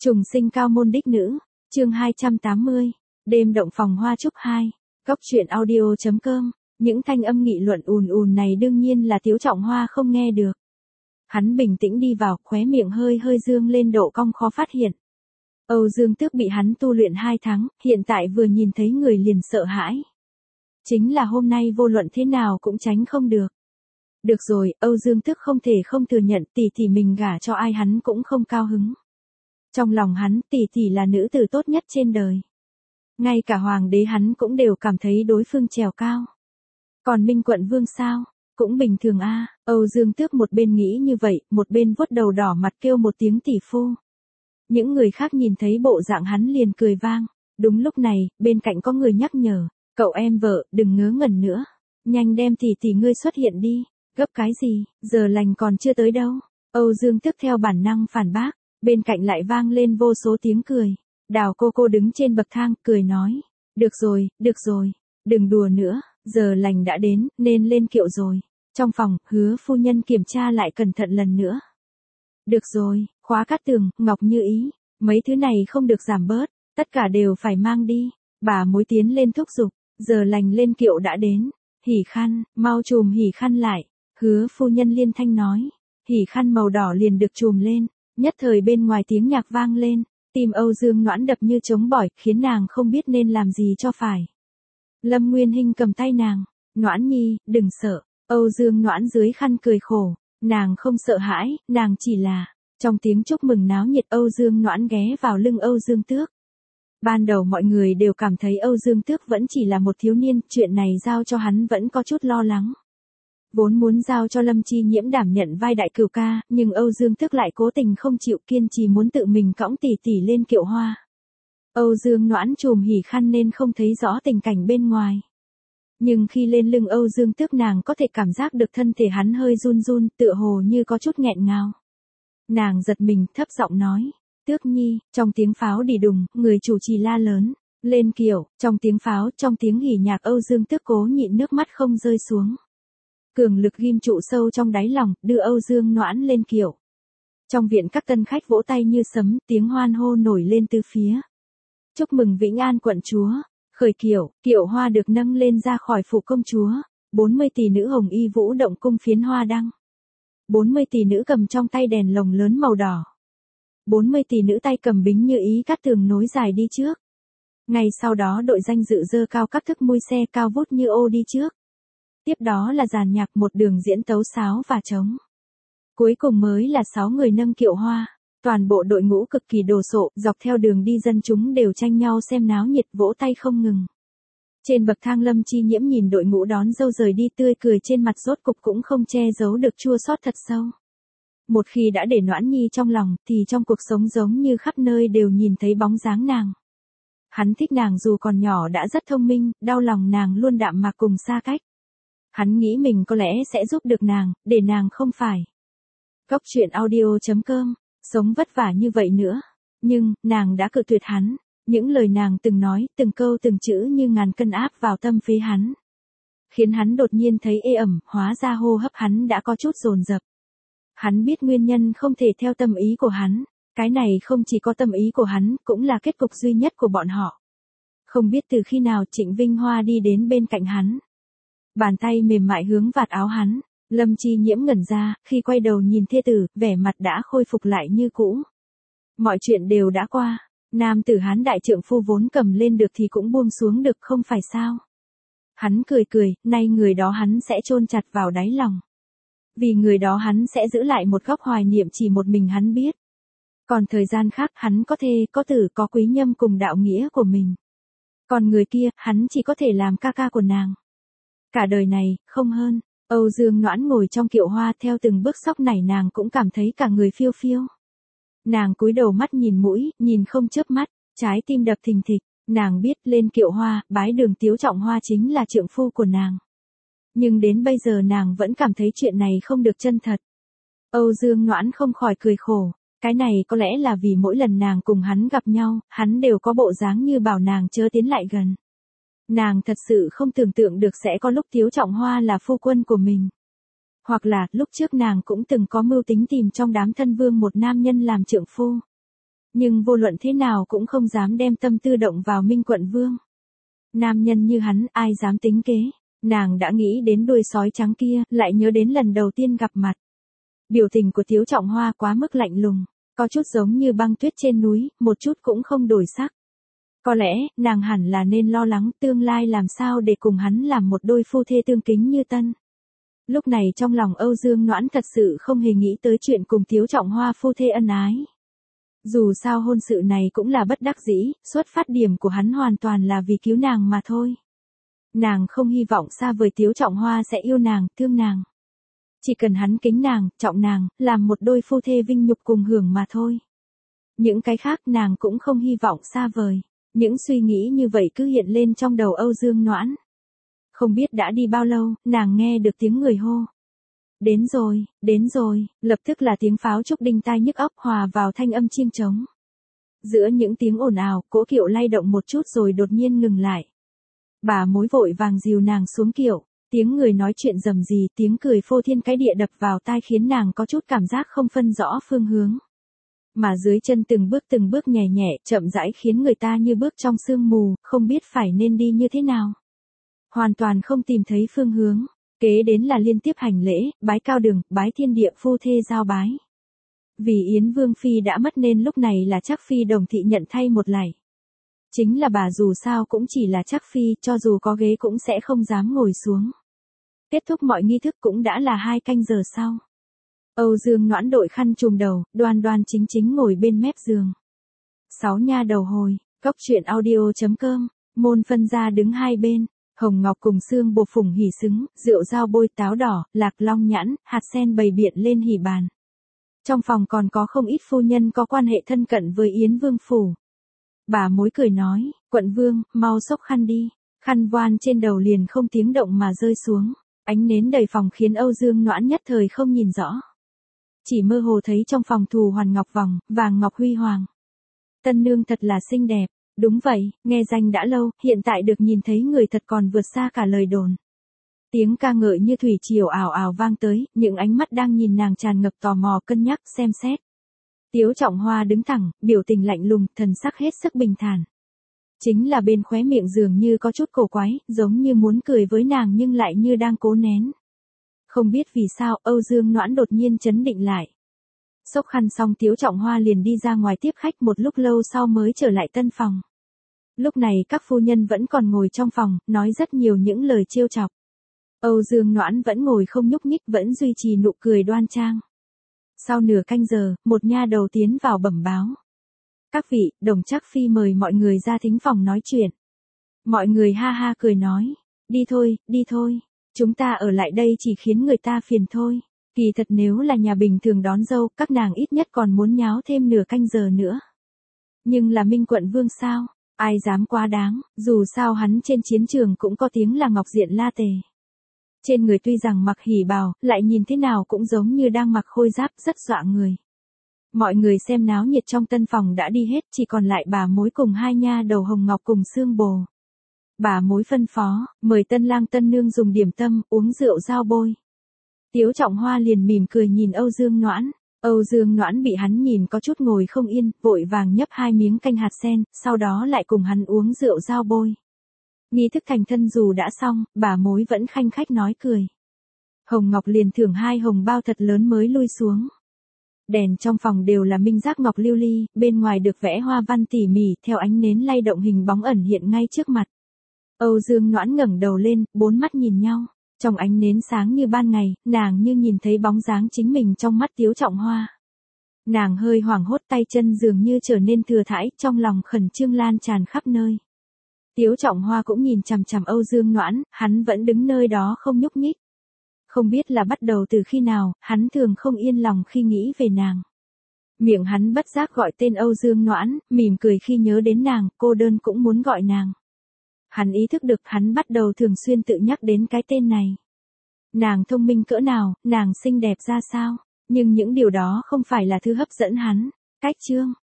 Trùng sinh cao môn đích nữ, chương 280, đêm động phòng hoa trúc 2, góc truyện audio.com, những thanh âm nghị luận ùn ùn này đương nhiên là Tiếu Trọng Hoa không nghe được. Hắn bình tĩnh đi vào, khóe miệng hơi hơi dương lên độ cong khó phát hiện. Âu Dương Tước bị hắn tu luyện 2 tháng, hiện tại vừa nhìn thấy người liền sợ hãi. Chính là hôm nay vô luận thế nào cũng tránh không được. Được rồi, Âu Dương Tước không thể không thừa nhận tỷ tỷ mình gả cho ai hắn cũng không cao hứng. Trong lòng hắn, tỷ tỷ là nữ tử tốt nhất trên đời. Ngay cả hoàng đế hắn cũng đều cảm thấy đối phương trèo cao. Còn Minh quận vương sao? Cũng bình thường a. Âu Dương Tước một bên nghĩ như vậy, một bên vuốt đầu đỏ mặt kêu một tiếng tỷ phu. Những người khác nhìn thấy bộ dạng hắn liền cười vang. Đúng lúc này, bên cạnh có người nhắc nhở, cậu em vợ, đừng ngớ ngẩn nữa. Nhanh đem tỷ tỷ ngươi xuất hiện đi. Gấp cái gì, giờ lành còn chưa tới đâu. Âu Dương Tước theo bản năng phản bác, bên cạnh lại vang lên vô số tiếng cười. Đào cô đứng trên bậc thang, cười nói, được rồi, đừng đùa nữa, giờ lành đã đến, nên lên kiệu rồi. Trong phòng, Hứa phu nhân kiểm tra lại cẩn thận lần nữa. Được rồi, khóa cát tường, ngọc như ý, mấy thứ này không được giảm bớt, tất cả đều phải mang đi. Bà mối tiến lên thúc giục, giờ lành lên kiệu đã đến. Hỉ khăn, mau chùm hỉ khăn lại. Hứa phu nhân liên thanh nói, hỉ khăn màu đỏ liền được chùm lên, nhất thời bên ngoài tiếng nhạc vang lên, tim Âu Dương Noãn đập như trống bỏi, khiến nàng không biết nên làm gì cho phải. Lâm Nguyên Hinh cầm tay nàng, Noãn nhi, đừng sợ. Âu Dương Noãn dưới khăn cười khổ, nàng không sợ hãi, nàng chỉ là, trong tiếng chúc mừng náo nhiệt Âu Dương Noãn ghé vào lưng Âu Dương Tước. Ban đầu mọi người đều cảm thấy Âu Dương Tước vẫn chỉ là một thiếu niên, chuyện này giao cho hắn vẫn có chút lo lắng. Vốn muốn giao cho Lâm Chi Nhiễm đảm nhận vai đại cửu ca, nhưng Âu Dương Tước lại cố tình không chịu, kiên trì muốn tự mình cõng tỷ tỷ lên kiệu hoa. Âu Dương Noãn chùm hỉ khăn nên không thấy rõ tình cảnh bên ngoài. Nhưng khi lên lưng Âu Dương Tước nàng có thể cảm giác được thân thể hắn hơi run run, tựa hồ như có chút nghẹn ngào. Nàng giật mình, thấp giọng nói, Tước nhi, trong tiếng pháo đì đùng, người chủ trì la lớn, lên kiệu, trong tiếng pháo, trong tiếng hỉ nhạc Âu Dương Tước cố nhịn nước mắt không rơi xuống. Cường lực ghim trụ sâu trong đáy lòng, đưa Âu Dương Noãn lên kiệu. Trong viện các tân khách vỗ tay như sấm, tiếng hoan hô nổi lên từ phía. Chúc mừng Vĩnh An quận chúa, khởi kiệu, kiệu hoa được nâng lên ra khỏi phủ công chúa, 40 tỷ nữ hồng y vũ động cung phiến hoa đăng. 40 tỷ nữ cầm trong tay đèn lồng lớn màu đỏ. 40 tỷ nữ tay cầm bính như ý cát tường nối dài đi trước. Ngày sau đó đội danh dự dơ cao các thức mui xe cao vút như ô đi trước. Tiếp đó là dàn nhạc một đường diễn tấu sáo và trống. Cuối cùng mới là 6 người nâng kiệu hoa. Toàn bộ đội ngũ cực kỳ đồ sộ, dọc theo đường đi dân chúng đều tranh nhau xem náo nhiệt vỗ tay không ngừng. Trên bậc thang Lâm Chi Nhiễm nhìn đội ngũ đón dâu rời đi tươi cười trên mặt rốt cục cũng không che giấu được chua xót thật sâu. Một khi đã để Noãn Nhi trong lòng thì trong cuộc sống giống như khắp nơi đều nhìn thấy bóng dáng nàng. Hắn thích nàng dù còn nhỏ đã rất thông minh, đau lòng nàng luôn đạm mạc cùng xa cách. Hắn nghĩ mình có lẽ sẽ giúp được nàng, để nàng không phải. Góc truyện audio.com, sống vất vả như vậy nữa. Nhưng, nàng đã cự tuyệt hắn. Những lời nàng từng nói, từng câu từng chữ như ngàn cân áp vào tâm phế hắn. Khiến hắn đột nhiên thấy ê ẩm, hóa ra hô hấp hắn đã có chút dồn dập. Hắn biết nguyên nhân không thể theo tâm ý của hắn. Cái này không chỉ có tâm ý của hắn, cũng là kết cục duy nhất của bọn họ. Không biết từ khi nào Trịnh Vinh Hoa đi đến bên cạnh hắn. Bàn tay mềm mại hướng vạt áo hắn, Lâm Chi Nhiễm ngẩn ra, khi quay đầu nhìn thê tử, vẻ mặt đã khôi phục lại như cũ. Mọi chuyện đều đã qua, nam tử Hán đại trượng phu vốn cầm lên được thì cũng buông xuống được không phải sao. Hắn cười, nay người đó hắn sẽ chôn chặt vào đáy lòng. Vì người đó hắn sẽ giữ lại một góc hoài niệm chỉ một mình hắn biết. Còn thời gian khác hắn có thê, có tử, có quý nhâm cùng đạo nghĩa của mình. Còn người kia, hắn chỉ có thể làm ca ca của nàng. Cả đời này, không hơn. Âu Dương Noãn ngồi trong kiệu hoa theo từng bước sóc nảy nàng cũng cảm thấy cả người phiêu phiêu. Nàng cúi đầu mắt nhìn mũi, nhìn không chớp mắt, trái tim đập thình thịch, nàng biết lên kiệu hoa, bái đường Tiếu Trọng Hoa chính là trượng phu của nàng. Nhưng đến bây giờ nàng vẫn cảm thấy chuyện này không được chân thật. Âu Dương Noãn không khỏi cười khổ, cái này có lẽ là vì mỗi lần nàng cùng hắn gặp nhau, hắn đều có bộ dáng như bảo nàng chớ tiến lại gần. Nàng thật sự không tưởng tượng được sẽ có lúc Tiếu Trọng Hoa là phu quân của mình. Hoặc là, lúc trước nàng cũng từng có mưu tính tìm trong đám thân vương một nam nhân làm trượng phu. Nhưng vô luận thế nào cũng không dám đem tâm tư động vào Minh Quận Vương. Nam nhân như hắn, ai dám tính kế. Nàng đã nghĩ đến đuôi sói trắng kia, lại nhớ đến lần đầu tiên gặp mặt. Biểu tình của Tiếu Trọng Hoa quá mức lạnh lùng, có chút giống như băng tuyết trên núi, một chút cũng không đổi sắc. Có lẽ, nàng hẳn là nên lo lắng tương lai làm sao để cùng hắn làm một đôi phu thê tương kính như tân. Lúc này trong lòng Âu Dương Noãn thật sự không hề nghĩ tới chuyện cùng Tiếu Trọng Hoa phu thê ân ái. Dù sao hôn sự này cũng là bất đắc dĩ, xuất phát điểm của hắn hoàn toàn là vì cứu nàng mà thôi. Nàng không hy vọng xa vời Tiếu Trọng Hoa sẽ yêu nàng, thương nàng. Chỉ cần hắn kính nàng, trọng nàng, làm một đôi phu thê vinh nhục cùng hưởng mà thôi. Những cái khác nàng cũng không hy vọng xa vời. Những suy nghĩ như vậy cứ hiện lên trong đầu Âu Dương Noãn. Không biết đã đi bao lâu, nàng nghe được tiếng người hô. Đến rồi, lập tức là tiếng pháo trúc đinh tai nhức óc hòa vào thanh âm chiêng trống. Giữa những tiếng ồn ào, cỗ kiệu lay động một chút rồi đột nhiên ngừng lại. Bà mối vội vàng dìu nàng xuống kiệu, tiếng người nói chuyện rầm rì, tiếng cười phô thiên cái địa đập vào tai khiến nàng có chút cảm giác không phân rõ phương hướng. Mà dưới chân từng bước nhẹ nhẹ, chậm rãi khiến người ta như bước trong sương mù, không biết phải nên đi như thế nào. Hoàn toàn không tìm thấy phương hướng, kế đến là liên tiếp hành lễ, bái cao đường, bái thiên địa phu thê giao bái. Vì Yến Vương Phi đã mất nên lúc này là Trác Phi đồng thị nhận thay một lạy. Chính là bà dù sao cũng chỉ là Trác Phi, cho dù có ghế cũng sẽ không dám ngồi xuống. Kết thúc mọi nghi thức cũng đã là 2 canh giờ sau. Âu Dương Noãn đội khăn trùm đầu, đoan đoan chính chính ngồi bên mép giường. 6 nha đầu hồi, cốc truyện audio.com, môn phân ra đứng hai bên, hồng ngọc cùng xương bột phùng hỉ xứng, rượu dao bôi táo đỏ, lạc long nhãn, hạt sen bày biện lên hỉ bàn. Trong phòng còn có không ít phu nhân có quan hệ thân cận với Yến Vương phủ. Bà mối cười nói, quận vương, mau xốc khăn đi. Khăn voan trên đầu liền không tiếng động mà rơi xuống. Ánh nến đầy phòng khiến Âu Dương Noãn nhất thời không nhìn rõ. Chỉ mơ hồ thấy trong phòng thù hoàn ngọc vòng, vàng ngọc huy hoàng. Tân nương thật là xinh đẹp. Đúng vậy, nghe danh đã lâu, hiện tại được nhìn thấy người thật còn vượt xa cả lời đồn. Tiếng ca ngợi như thủy triều ào ào vang tới, những ánh mắt đang nhìn nàng tràn ngập tò mò cân nhắc xem xét. Tiếu Trọng Hoa đứng thẳng, biểu tình lạnh lùng, thần sắc hết sức bình thản. Chính là bên khóe miệng dường như có chút cổ quái, giống như muốn cười với nàng nhưng lại như đang cố nén. Không biết vì sao, Âu Dương Noãn đột nhiên chấn định lại. Xốc khăn xong Tiếu Trọng Hoa liền đi ra ngoài tiếp khách, một lúc lâu sau mới trở lại tân phòng. Lúc này các phu nhân vẫn còn ngồi trong phòng, nói rất nhiều những lời trêu chọc. Âu Dương Noãn vẫn ngồi không nhúc nhích, vẫn duy trì nụ cười đoan trang. Sau nửa canh giờ, một nha đầu tiến vào bẩm báo. Các vị, đồng Trác Phi mời mọi người ra thính phòng nói chuyện. Mọi người ha ha cười nói, đi thôi, chúng ta ở lại đây chỉ khiến người ta phiền thôi. Kỳ thật nếu là nhà bình thường đón dâu, các nàng ít nhất còn muốn nháo thêm nửa canh giờ nữa. Nhưng là Minh Quận Vương sao, ai dám quá đáng, dù sao hắn trên chiến trường cũng có tiếng là ngọc diện la tề. Trên người tuy rằng mặc hỉ bào, lại nhìn thế nào cũng giống như đang mặc khôi giáp, rất dọa người. Mọi người xem náo nhiệt trong tân phòng đã đi hết, chỉ còn lại bà mối cùng hai nha đầu hồng ngọc cùng xương bồ. Bà mối phân phó, mời tân lang tân nương dùng điểm tâm, uống rượu dao bôi. Tiếu Trọng Hoa liền mỉm cười nhìn Âu Dương Noãn. Âu Dương Noãn bị hắn nhìn có chút ngồi không yên, vội vàng nhấp 2 miếng canh hạt sen, sau đó lại cùng hắn uống rượu dao bôi. Nghi thức thành thân dù đã xong, bà mối vẫn khanh khách nói cười. Hồng Ngọc liền thưởng 2 hồng bao thật lớn mới lui xuống. Đèn trong phòng đều là minh giác ngọc lưu ly, bên ngoài được vẽ hoa văn tỉ mỉ, theo ánh nến lay động hình bóng ẩn hiện ngay trước mặt. Âu Dương Noãn ngẩng đầu lên, 4 mắt nhìn nhau. Trong ánh nến sáng như ban ngày, nàng như nhìn thấy bóng dáng chính mình trong mắt Tiếu Trọng Hoa. Nàng hơi hoảng hốt, tay chân dường như trở nên thừa thãi, trong lòng khẩn trương lan tràn khắp nơi. Tiếu Trọng Hoa cũng nhìn chằm chằm Âu Dương Noãn, hắn vẫn đứng nơi đó không nhúc nhích. Không biết là bắt đầu từ khi nào, hắn thường không yên lòng khi nghĩ về nàng. Miệng hắn bất giác gọi tên Âu Dương Noãn, mỉm cười khi nhớ đến nàng, cô đơn cũng muốn gọi nàng. Hắn ý thức được hắn bắt đầu thường xuyên tự nhắc đến cái tên này. Nàng thông minh cỡ nào, nàng xinh đẹp ra sao, nhưng những điều đó không phải là thứ hấp dẫn hắn. Cách chương